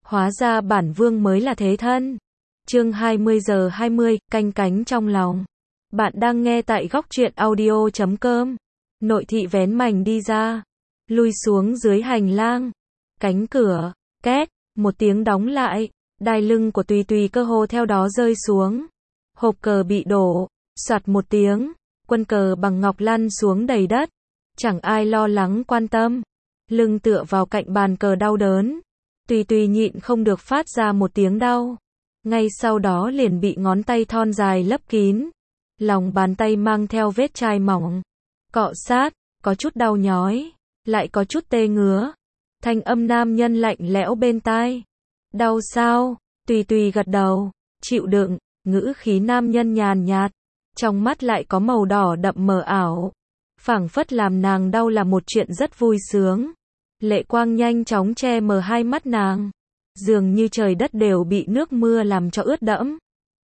Hóa ra bản vương mới là thế thân. Chương 20:20, canh cánh trong lòng. Bạn đang nghe tại góc truyện audio.com. Nội thị vén mành đi ra, lui xuống dưới hành lang. Cánh cửa, két, một tiếng đóng lại, đai lưng của Tùy Tùy cơ hồ theo đó rơi xuống. Hộp cờ bị đổ, soạt một tiếng, quân cờ bằng ngọc lăn xuống đầy đất. Chẳng ai lo lắng quan tâm. Lưng tựa vào cạnh bàn cờ đau đớn. Tùy Tùy nhịn không được phát ra một tiếng đau. Ngay sau đó liền bị ngón tay thon dài lấp kín. Lòng bàn tay mang theo vết chai mỏng. Cọ sát, có chút đau nhói, lại có chút tê ngứa. Thanh âm nam nhân lạnh lẽo bên tai. Đau sao? Tùy Tùy gật đầu, chịu đựng, ngữ khí nam nhân nhàn nhạt. Trong mắt lại có màu đỏ đậm mờ ảo. Phảng phất làm nàng đau là một chuyện rất vui sướng. Lệ quang nhanh chóng che mờ hai mắt nàng. Dường như trời đất đều bị nước mưa làm cho ướt đẫm.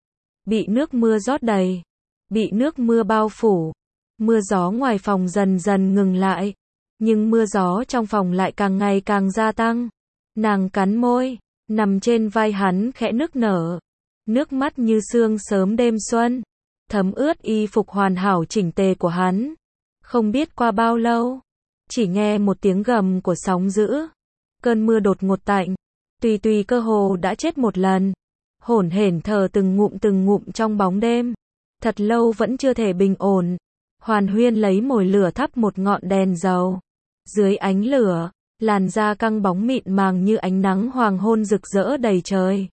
Bị nước mưa rót đầy. Bị nước mưa bao phủ. Mưa gió ngoài phòng dần dần ngừng lại. Nhưng mưa gió trong phòng lại càng ngày càng gia tăng. Nàng cắn môi, nằm trên vai hắn khẽ nức nở. Nước mắt như sương sớm đêm xuân, thấm ướt y phục hoàn hảo chỉnh tề của hắn. Không biết qua bao lâu, chỉ nghe một tiếng gầm của sóng dữ. Cơn mưa đột ngột tạnh. Tùy Tùy cơ hồ đã chết một lần. Hổn hển thở từng ngụm trong bóng đêm. Thật lâu vẫn chưa thể bình ổn. Hoàn Huyên lấy mồi lửa thắp một ngọn đèn dầu. Dưới ánh lửa, làn da căng bóng mịn màng như ánh nắng hoàng hôn rực rỡ đầy trời.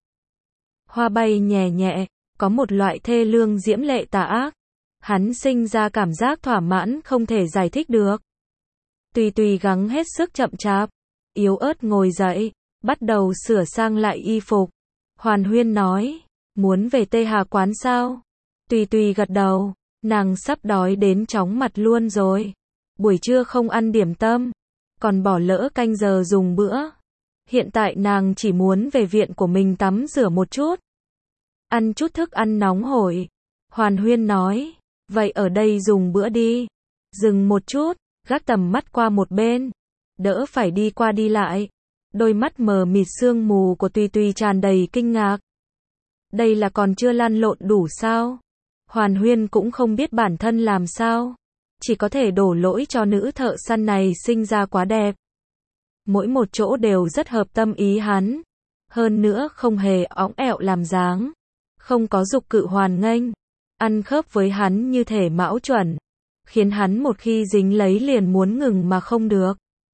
Hoa bay nhẹ nhẹ, có một loại thê lương diễm lệ tà ác. Hắn sinh ra cảm giác thỏa mãn không thể giải thích được. Tùy Tùy gắng hết sức chậm chạp, yếu ớt ngồi dậy, bắt đầu sửa sang lại y phục. Hoàn Huyên nói, muốn về Tê Hà quán sao? Tùy Tùy gật đầu, nàng sắp đói đến chóng mặt luôn rồi. Buổi trưa không ăn điểm tâm, còn bỏ lỡ canh giờ dùng bữa. Hiện tại nàng chỉ muốn về viện của mình tắm rửa một chút. Ăn chút thức ăn nóng hổi. Hoàn Huyên nói, vậy ở đây dùng bữa đi. Dừng một chút, gác tầm mắt qua một bên. Đỡ phải đi qua đi lại. Đôi mắt mờ mịt sương mù của Tùy Tùy tràn đầy kinh ngạc. Đây là còn chưa lăn lộn đủ sao? Hoàn Huyên cũng không biết bản thân làm sao. Chỉ có thể đổ lỗi cho nữ thợ săn này sinh ra quá đẹp. Mỗi một chỗ đều rất hợp tâm ý hắn. Hơn nữa không hề óng ẹo làm dáng. Không có dục cự hoàn nghênh. Ăn khớp với hắn như thể mão chuẩn. Khiến hắn một khi dính lấy liền muốn ngừng mà không được.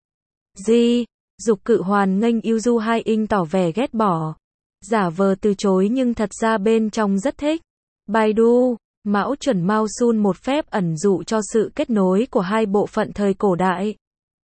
Dục cự hoàn nghênh yêu du hai inh tỏ vẻ ghét bỏ. Giả vờ từ chối nhưng thật ra bên trong rất thích. Baidu, mão chuẩn Mao Sun một phép ẩn dụ cho sự kết nối của hai bộ phận thời cổ đại.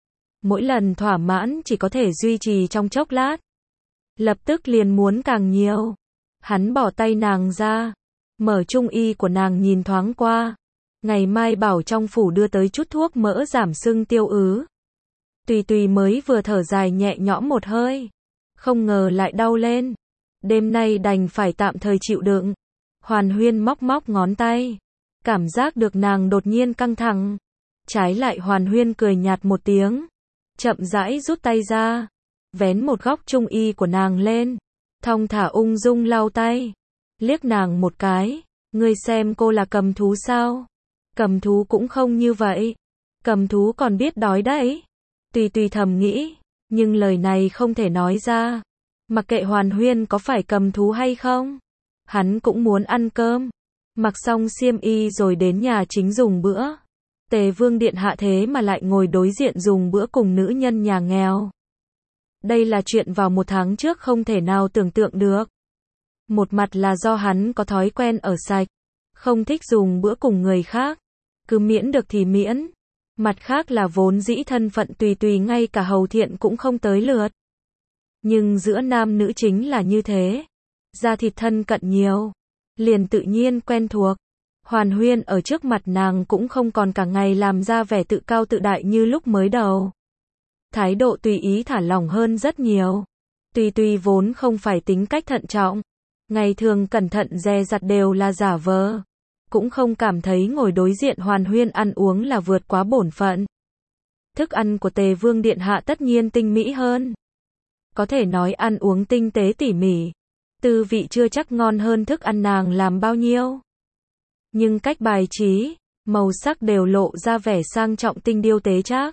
Mỗi lần thỏa mãn chỉ có thể duy trì trong chốc lát. Lập tức liền muốn càng nhiều. Hắn bỏ tay nàng ra. Mở trung y của nàng nhìn thoáng qua. Ngày mai bảo trong phủ đưa tới chút thuốc mỡ giảm sưng tiêu ứ. Tùy Tùy mới vừa thở dài nhẹ nhõm một hơi. Không ngờ lại đau lên. Đêm nay đành phải tạm thời chịu đựng. Hoàn Huyên móc ngón tay. Cảm giác được nàng đột nhiên căng thẳng. Trái lại Hoàn Huyên cười nhạt một tiếng. Chậm rãi rút tay ra. Vén một góc trung y của nàng lên. Thong thả ung dung lau tay. Liếc nàng một cái. Ngươi xem cô là cầm thú sao? Cầm thú cũng không như vậy. Cầm thú còn biết đói đấy. Tùy Tùy thầm nghĩ. Nhưng lời này không thể nói ra. Mặc kệ Hoàn Huyên có phải cầm thú hay không. Hắn cũng muốn ăn cơm. Mặc xong xiêm y rồi đến nhà chính dùng bữa. Tề Vương điện hạ thế mà lại ngồi đối diện dùng bữa cùng nữ nhân nhà nghèo. Đây là chuyện vào một tháng trước không thể nào tưởng tượng được. Một mặt là do hắn có thói quen ở sạch. Không thích dùng bữa cùng người khác. Cứ miễn được thì miễn. Mặt khác là vốn dĩ thân phận Tùy Tùy ngay cả hầu thiện cũng không tới lượt. Nhưng giữa nam nữ chính là như thế. Da thịt thân cận nhiều. Liền tự nhiên quen thuộc. Hoàn Huyên ở trước mặt nàng cũng không còn cả ngày làm ra vẻ tự cao tự đại như lúc mới đầu. Thái độ tùy ý thả lỏng hơn rất nhiều. Tùy Tùy vốn không phải tính cách thận trọng. Ngày thường cẩn thận dè dặt đều là giả vờ. Cũng không cảm thấy ngồi đối diện Hoàn Huyên ăn uống là vượt quá bổn phận. Thức ăn của Tề Vương điện hạ tất nhiên tinh mỹ hơn. có thể nói ăn uống tinh tế tỉ mỉ. Tư vị chưa chắc ngon hơn thức ăn nàng làm bao nhiêu. Nhưng cách bài trí, màu sắc đều lộ ra vẻ sang trọng tinh điêu tế trác.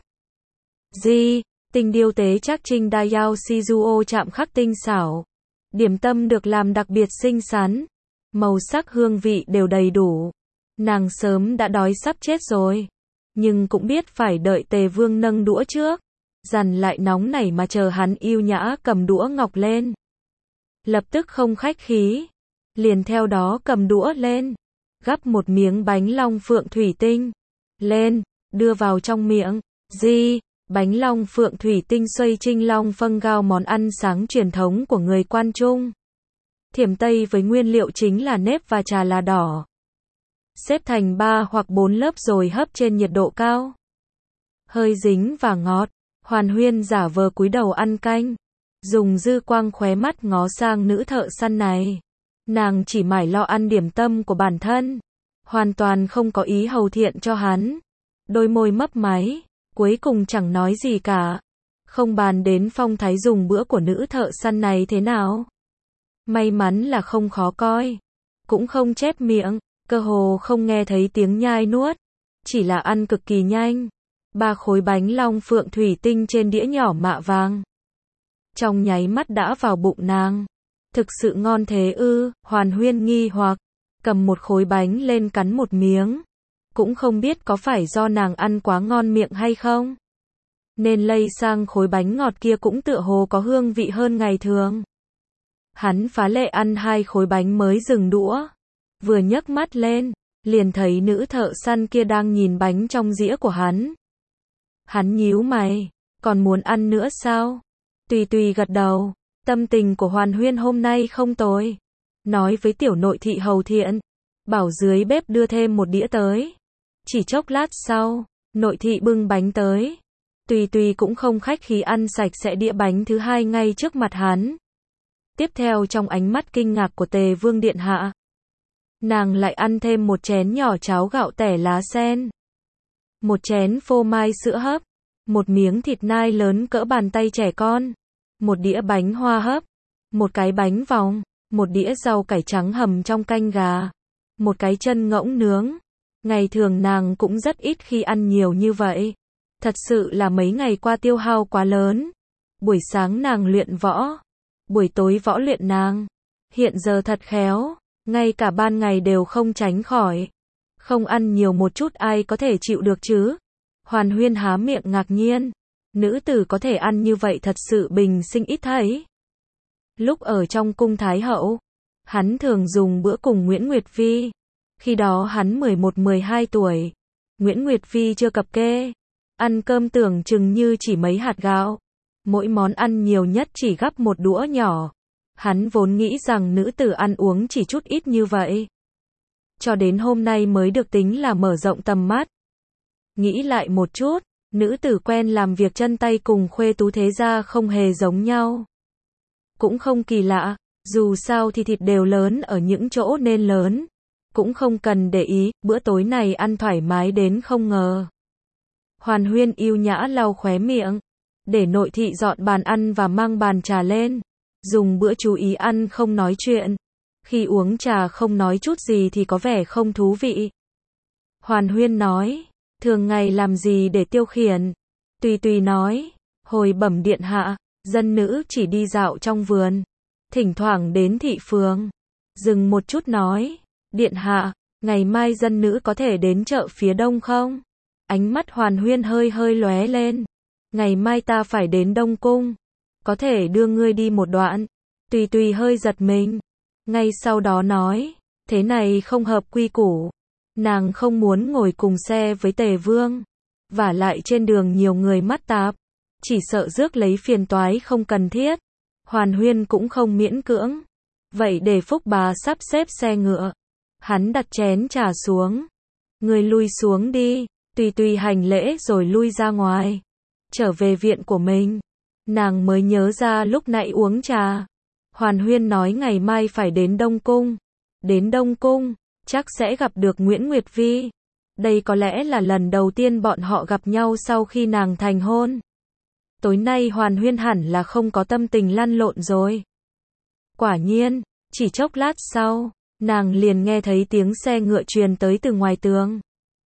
Tinh điêu tế trác Trinh Dayao Shizuo chạm khắc tinh xảo. Điểm tâm được làm đặc biệt xinh xắn. Màu sắc hương vị đều đầy đủ. Nàng sớm đã đói sắp chết rồi. Nhưng cũng biết phải đợi Tề Vương nâng đũa trước. Dằn lại nóng nảy mà chờ hắn yêu nhã cầm đũa ngọc lên. Lập tức không khách khí. Liền theo đó cầm đũa lên. Gắp một miếng bánh long phượng thủy tinh. Lên, đưa vào trong miệng. Bánh long phượng thủy tinh xoay trinh long phâng gao món ăn sáng truyền thống của người Quan Trung. Thiểm Tây với nguyên liệu chính là nếp và trà là đỏ. Xếp thành 3 hoặc 4 lớp rồi hấp trên nhiệt độ cao. Hơi dính và ngọt. Hoàn Huyên giả vờ cúi đầu ăn canh. Dùng dư quang khóe mắt ngó sang nữ thợ săn này. Nàng chỉ mải lo ăn điểm tâm của bản thân. Hoàn toàn không có ý hầu thiện cho hắn. Đôi môi mấp máy. Cuối cùng chẳng nói gì cả. Không bàn đến phong thái dùng bữa của nữ thợ săn này thế nào. May mắn là không khó coi. Cũng không chép miệng. Cơ hồ không nghe thấy tiếng nhai nuốt. Chỉ là ăn cực kỳ nhanh. 3 khối bánh long phượng thủy tinh trên đĩa nhỏ mạ vàng. Trong nháy mắt đã vào bụng nàng. Thực sự ngon thế ư? Hoàn Huyên nghi hoặc. Cầm một khối bánh lên cắn một miếng. Cũng không biết có phải do nàng ăn quá ngon miệng hay không. Nên lây sang khối bánh ngọt kia cũng tựa hồ có hương vị hơn ngày thường. Hắn phá lệ ăn 2 khối bánh mới dừng đũa. Vừa nhấc mắt lên, liền thấy nữ thợ săn kia đang nhìn bánh trong dĩa của hắn. Hắn nhíu mày, còn muốn ăn nữa sao? Tùy gật đầu, tâm tình của Hoàn Huyên hôm nay không tồi. Nói với tiểu nội thị hầu thiện, bảo dưới bếp đưa thêm một đĩa tới. Chỉ chốc lát sau, nội thị bưng bánh tới. Tùy cũng không khách khí ăn sạch sẽ đĩa bánh thứ 2 ngay trước mặt hắn. Tiếp theo trong ánh mắt kinh ngạc của Tề Vương điện hạ, nàng lại ăn thêm một chén nhỏ cháo gạo tẻ lá sen. Một chén phô mai sữa hấp. Một miếng thịt nai lớn cỡ bàn tay trẻ con. Một đĩa bánh hoa hấp. Một cái bánh vòng. Một đĩa rau cải trắng hầm trong canh gà. Một cái chân ngỗng nướng. Ngày thường nàng cũng rất ít khi ăn nhiều như vậy. Thật sự là mấy ngày qua tiêu hao quá lớn. Buổi sáng nàng luyện võ. Buổi tối võ luyện nàng. Hiện giờ thật khéo. Ngay cả ban ngày đều không tránh khỏi. Không ăn nhiều một chút ai có thể chịu được chứ? Hoàn Huyên há miệng ngạc nhiên. Nữ tử có thể ăn như vậy thật sự bình sinh ít thấy. Lúc ở trong cung Thái Hậu, hắn thường dùng bữa cùng Nguyễn Nguyệt Phi. Khi đó hắn 11-12 tuổi. Nguyễn Nguyệt Phi chưa cập kê. Ăn cơm tưởng chừng như chỉ mấy hạt gạo. Mỗi món ăn nhiều nhất chỉ gắp một đũa nhỏ. Hắn vốn nghĩ rằng nữ tử ăn uống chỉ chút ít như vậy. Cho đến hôm nay mới được tính là mở rộng tầm mắt. Nghĩ lại một chút, nữ tử quen làm việc chân tay cùng khuê tú thế gia không hề giống nhau. Cũng không kỳ lạ, dù sao thì thịt đều lớn ở những chỗ nên lớn. Cũng không cần để ý, bữa tối này ăn thoải mái đến không ngờ. Hoàn Huyên yêu nhã lau khóe miệng, để nội thị dọn bàn ăn và mang bàn trà lên. Dùng bữa chú ý ăn không nói chuyện. Khi uống trà không nói chút gì thì có vẻ không thú vị. Hoàn Huyên nói, thường ngày làm gì để tiêu khiển? Tùy nói, hồi bẩm điện hạ, dân nữ chỉ đi dạo trong vườn. Thỉnh thoảng đến thị phường. Dừng một chút nói, điện hạ, ngày mai dân nữ có thể đến chợ phía đông không? Ánh mắt Hoàn Huyên hơi lóe lên. Ngày mai ta phải đến Đông Cung. Có thể đưa ngươi đi một đoạn. Tùy hơi giật mình. Ngay sau đó nói, thế này không hợp quy củ. Nàng không muốn ngồi cùng xe với Tề Vương. Vả lại trên đường nhiều người mắt tạp. Chỉ sợ rước lấy phiền toái không cần thiết. Hoàn Huyên cũng không miễn cưỡng. Vậy để Phúc bà sắp xếp xe ngựa. Hắn đặt chén trà xuống. Ngươi lui xuống đi. Tùy hành lễ rồi lui ra ngoài. Trở về viện của mình. Nàng mới nhớ ra lúc nãy uống trà. Hoàn Huyên nói ngày mai phải đến Đông Cung. Đến Đông Cung, chắc sẽ gặp được Nguyễn Nguyệt Vi. Đây có lẽ là lần đầu tiên bọn họ gặp nhau sau khi nàng thành hôn. tối nay Hoàn Huyên hẳn là không có tâm tình lăn lộn rồi. Quả nhiên, chỉ chốc lát sau, nàng liền nghe thấy tiếng xe ngựa truyền tới từ ngoài tường.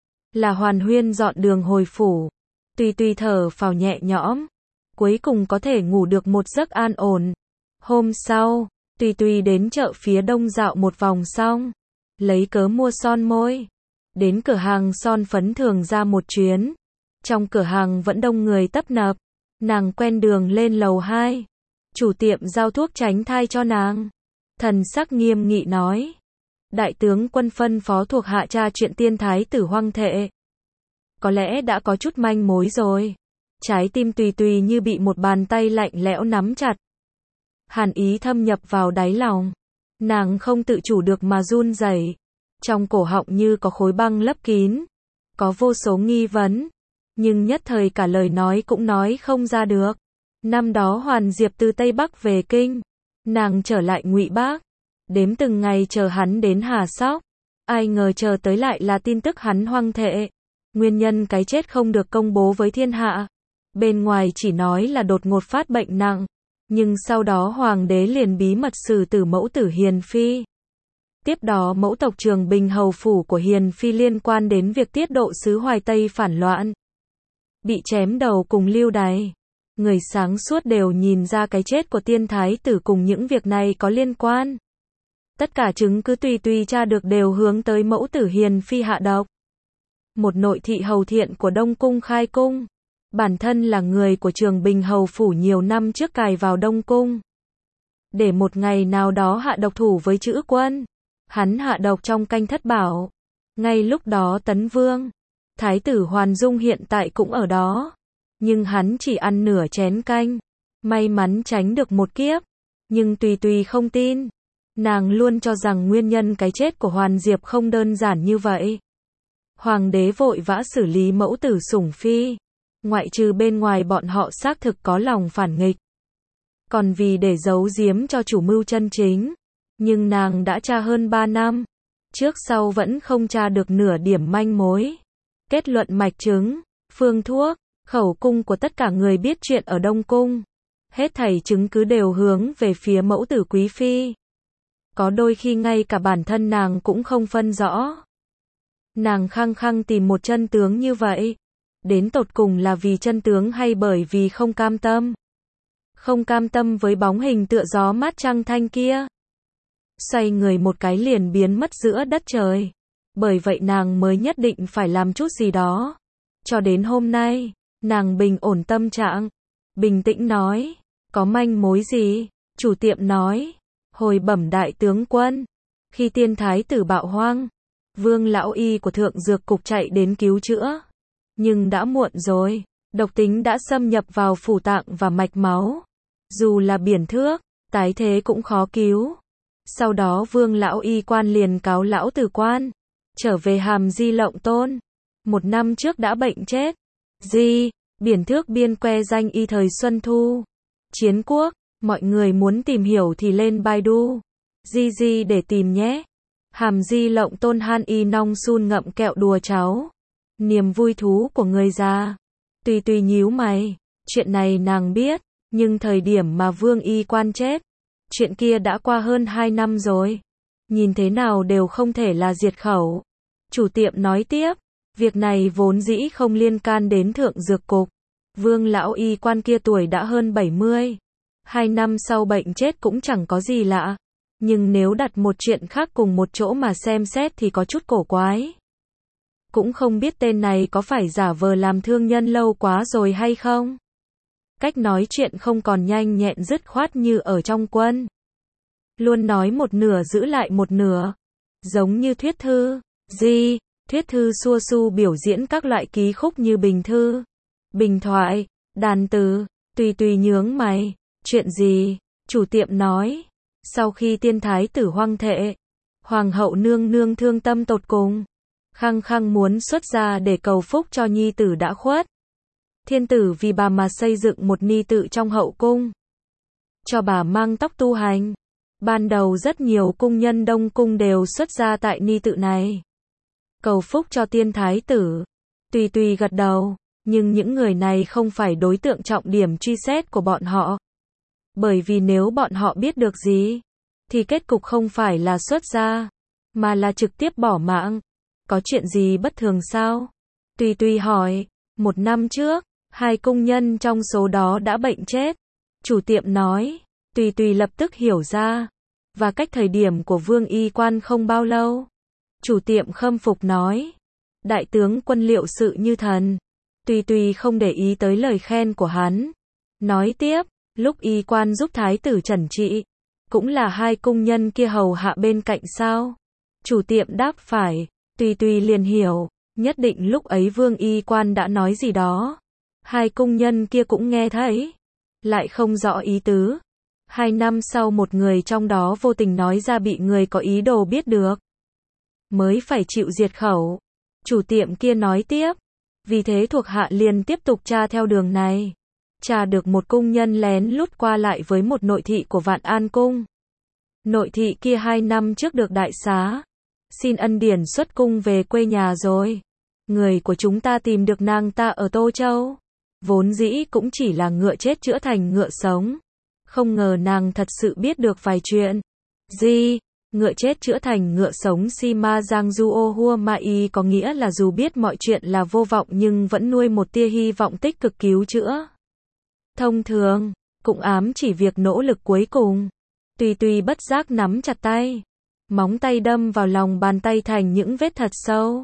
Là Hoàn Huyên dọn đường hồi phủ. Tùy Tùy thở phào nhẹ nhõm, cuối cùng có thể ngủ được một giấc an ổn. Hôm sau, Tùy Tùy đến chợ phía đông dạo một vòng xong, lấy cớ mua son môi. Đến cửa hàng son phấn thường ra một chuyến. Trong cửa hàng vẫn đông người tấp nập. Nàng quen đường lên lầu 2. Chủ tiệm giao thuốc tránh thai cho nàng. Thần sắc nghiêm nghị nói. Đại tướng quân phân phó thuộc hạ tra chuyện tiên thái tử hoang thệ. Có lẽ đã có chút manh mối rồi. Trái tim Tùy Tùy như bị một bàn tay lạnh lẽo nắm chặt. Hàn ý thâm nhập vào đáy lòng. Nàng không tự chủ được mà run rẩy. Trong cổ họng như có khối băng lấp kín. Có vô số nghi vấn. Nhưng nhất thời cả lời nói cũng nói không ra được. Năm đó Hoàn Diệp từ Tây Bắc về Kinh. Nàng trở lại Ngụy Bác. Đếm từng ngày chờ hắn đến Hà Sóc. Ai ngờ chờ tới lại là tin tức hắn hoang thệ. Nguyên nhân cái chết không được công bố với thiên hạ. Bên ngoài chỉ nói là đột ngột phát bệnh nặng. Nhưng sau đó hoàng đế liền bí mật xử tử mẫu tử Hiền Phi. Tiếp đó mẫu tộc Trường Bình hầu phủ của Hiền Phi liên quan đến việc tiết độ sứ Hoài Tây phản loạn. Bị chém đầu cùng lưu đày. Người sáng suốt đều nhìn ra cái chết của tiên thái tử cùng những việc này có liên quan. Tất cả chứng cứ Tùy Tùy tra được đều hướng tới mẫu tử Hiền Phi hạ độc. Một nội thị hầu thiện của Đông Cung khai cung. Bản thân là người của Trường Bình hầu phủ nhiều năm trước cài vào Đông Cung. Để một ngày nào đó hạ độc thủ với Chữ Quân. Hắn hạ độc trong canh thất bảo. Ngay lúc đó Tấn Vương, Thái tử Hoàn Dung hiện tại cũng ở đó. Nhưng hắn chỉ ăn nửa chén canh. May mắn tránh được một kiếp. Nhưng Tùy Tùy không tin. Nàng luôn cho rằng nguyên nhân cái chết của Hoàn Diệp không đơn giản như vậy. Hoàng đế vội vã xử lý mẫu tử Sủng Phi. Ngoại trừ bên ngoài bọn họ xác thực có lòng phản nghịch. Còn vì để giấu giếm cho chủ mưu chân chính. Nhưng nàng đã tra hơn 3 năm. Trước sau vẫn không tra được nửa điểm manh mối. Kết luận mạch chứng, phương thuốc, khẩu cung của tất cả người biết chuyện ở Đông Cung. Hết thảy chứng cứ đều hướng về phía mẫu tử Quý Phi. Có đôi khi ngay cả bản thân nàng cũng không phân rõ. Nàng khăng khăng tìm một chân tướng như vậy. Đến tột cùng là vì chân tướng hay bởi vì không cam tâm. Không cam tâm với bóng hình tựa gió mát trăng thanh kia. Xoay người một cái liền biến mất giữa đất trời. Bởi vậy nàng mới nhất định phải làm chút gì đó. Cho đến hôm nay, nàng bình ổn tâm trạng. Bình tĩnh nói, có manh mối gì? Chủ tiệm nói, hồi bẩm đại tướng quân. Khi tiên thái tử bạo hoang, Vương lão y của thượng dược cục chạy đến cứu chữa. Nhưng đã muộn rồi, độc tính đã xâm nhập vào phủ tạng và mạch máu. Dù là biển thước, tái thế cũng khó cứu. Sau đó Vương lão y quan liền cáo lão tử quan. Trở về Hàm Di Lộng Tôn. 1 năm trước đã bệnh chết. Biển thước biên que danh y thời Xuân Thu. Chiến quốc, mọi người muốn tìm hiểu thì lên Baidu. để tìm nhé. Hàm Di Lộng Tôn han y nong sun ngậm kẹo đùa cháu. Niềm vui thú của người già. Tùy Tùy nhíu mày. Chuyện này nàng biết. Nhưng thời điểm mà Vương y quan chết. Chuyện kia đã qua hơn 2 năm rồi. Nhìn thế nào đều không thể là diệt khẩu. Chủ tiệm nói tiếp. Việc này vốn dĩ không liên can đến thượng dược cục. Vương lão y quan kia tuổi đã hơn 70. 2 năm sau bệnh chết cũng chẳng có gì lạ. Nhưng nếu đặt một chuyện khác cùng một chỗ mà xem xét thì có chút cổ quái. Cũng không biết tên này có phải giả vờ làm thương nhân lâu quá rồi hay không? Cách nói chuyện không còn nhanh nhẹn dứt khoát như ở trong quân. Luôn nói một nửa giữ lại một nửa. Giống như thuyết thư. Thuyết thư xua su biểu diễn các loại ký khúc như bình thư, bình thoại, đàn từ. Tùy Tùy nhướng mày. Chuyện gì? Chủ tiệm nói. Sau khi tiên thái tử hoang thệ, hoàng hậu nương nương thương tâm tột cùng. Khăng khăng muốn xuất gia để cầu phúc cho nhi tử đã khuất. Thiên tử vì bà mà xây dựng một ni tự trong hậu cung. Cho bà mang tóc tu hành. Ban đầu rất nhiều cung nhân Đông Cung đều xuất gia tại ni tự này. Cầu phúc cho tiên thái tử. Tùy Tùy gật đầu. Nhưng những người này không phải đối tượng trọng điểm truy xét của bọn họ. Bởi vì nếu bọn họ biết được gì, thì kết cục không phải là xuất gia, mà là trực tiếp bỏ mạng. Có chuyện gì bất thường sao? Tùy Tùy hỏi. 1 năm trước, 2 công nhân trong số đó đã bệnh chết. Chủ tiệm nói. Tùy Tùy lập tức hiểu ra. Và cách thời điểm của Vương Y Quan không bao lâu. Chủ tiệm khâm phục nói. Đại tướng quân liệu sự như thần. Tùy Tùy không để ý tới lời khen của hắn. Nói tiếp, lúc Y Quan giúp thái tử trần trị, cũng là 2 công nhân kia hầu hạ bên cạnh sao? Chủ tiệm đáp phải. Tùy Tùy liền hiểu, nhất định lúc ấy Vương Y Quan đã nói gì đó. 2 công nhân kia cũng nghe thấy, lại không rõ ý tứ. 2 năm sau một người trong đó vô tình nói ra bị người có ý đồ biết được, mới phải chịu diệt khẩu. Chủ tiệm kia nói tiếp, vì thế thuộc hạ liền tiếp tục tra theo đường này. Tra được một công nhân lén lút qua lại với một nội thị của Vạn An Cung. Nội thị kia 2 năm trước được đại xá, xin ân điển xuất cung về quê nhà rồi. Người của chúng ta tìm được nàng ta ở Tô Châu. Vốn dĩ cũng chỉ là ngựa chết chữa thành ngựa sống. Không ngờ nàng thật sự biết được vài chuyện. Gì? Ngựa chết chữa thành ngựa sống si ma giang du ô hua ma y có nghĩa là dù biết mọi chuyện là vô vọng nhưng vẫn nuôi một tia hy vọng tích cực cứu chữa. Thông thường, cũng ám chỉ việc nỗ lực cuối cùng. Tùy Tùy bất giác nắm chặt tay. Móng tay đâm vào lòng bàn tay thành những vết thật sâu.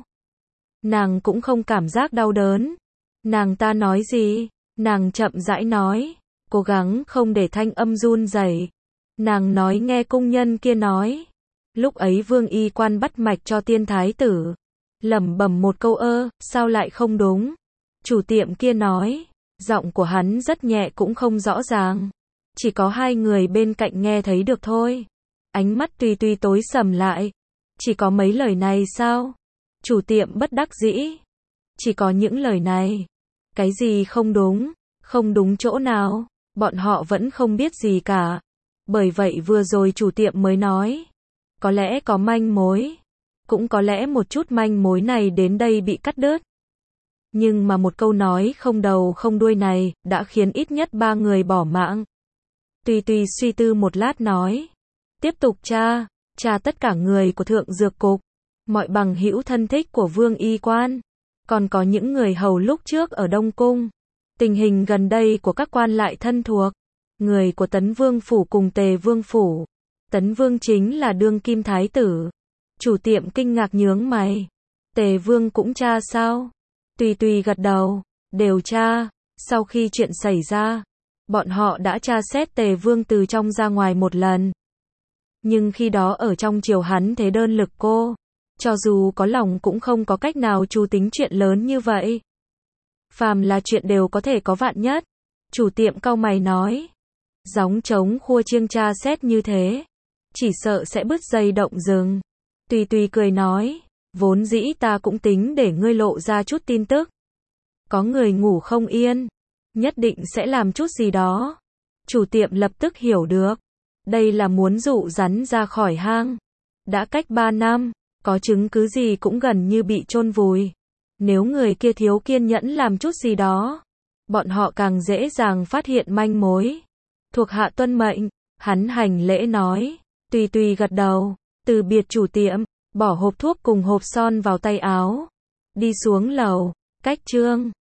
Nàng cũng không cảm giác đau đớn. Nàng ta nói gì? Nàng chậm rãi nói, cố gắng không để thanh âm run rẩy. Nàng nói nghe công nhân kia nói. Lúc ấy Vương Y Quan bắt mạch cho tiên thái tử. Lẩm bẩm một câu sao lại không đúng? Chủ tiệm kia nói, giọng của hắn rất nhẹ cũng không rõ ràng. Chỉ có 2 người bên cạnh nghe thấy được thôi. Ánh mắt Tùy Tùy tối sầm lại. Chỉ có mấy lời này sao? Chủ tiệm bất đắc dĩ. Chỉ có những lời này. Cái gì không đúng? Không đúng chỗ nào? Bọn họ vẫn không biết gì cả. Bởi vậy vừa rồi chủ tiệm mới nói. Có lẽ có manh mối. Cũng có lẽ một chút manh mối này đến đây bị cắt đứt. Nhưng mà một câu nói không đầu không đuôi này đã khiến ít nhất 3 người bỏ mạng. Tùy Tùy suy tư một lát nói. Tiếp tục tra tất cả người của Thượng Dược Cục, mọi bằng hữu thân thích của Vương Y Quan, còn có những người hầu lúc trước ở Đông Cung. Tình hình gần đây của các quan lại thân thuộc, người của Tấn Vương Phủ cùng Tề Vương Phủ. Tấn Vương chính là đương kim thái tử. Chủ tiệm kinh ngạc nhướng mày. Tề Vương cũng tra sao? Tùy Tùy gật đầu, đều tra. Sau khi chuyện xảy ra, bọn họ đã tra xét Tề Vương từ trong ra ngoài một lần. Nhưng khi đó ở trong triều hắn thế đơn lực cô. Cho dù có lòng cũng không có cách nào chu tính chuyện lớn như vậy. Phàm là chuyện đều có thể có vạn nhất. Chủ tiệm cau mày nói. Gióng trống khua chiêng tra xét như thế. Chỉ sợ sẽ bứt dây động rừng. Tùy Tùy cười nói. Vốn dĩ ta cũng tính để ngươi lộ ra chút tin tức. Có người ngủ không yên. Nhất định sẽ làm chút gì đó. Chủ tiệm lập tức hiểu được. Đây là muốn dụ rắn ra khỏi hang. Đã cách 3 năm, có chứng cứ gì cũng gần như bị chôn vùi. Nếu người kia thiếu kiên nhẫn làm chút gì đó, bọn họ càng dễ dàng phát hiện manh mối. Thuộc hạ tuân mệnh, hắn hành lễ nói. Tùy Tùy gật đầu, từ biệt chủ tiệm, bỏ hộp thuốc cùng hộp son vào tay áo. Đi xuống lầu, cách trương.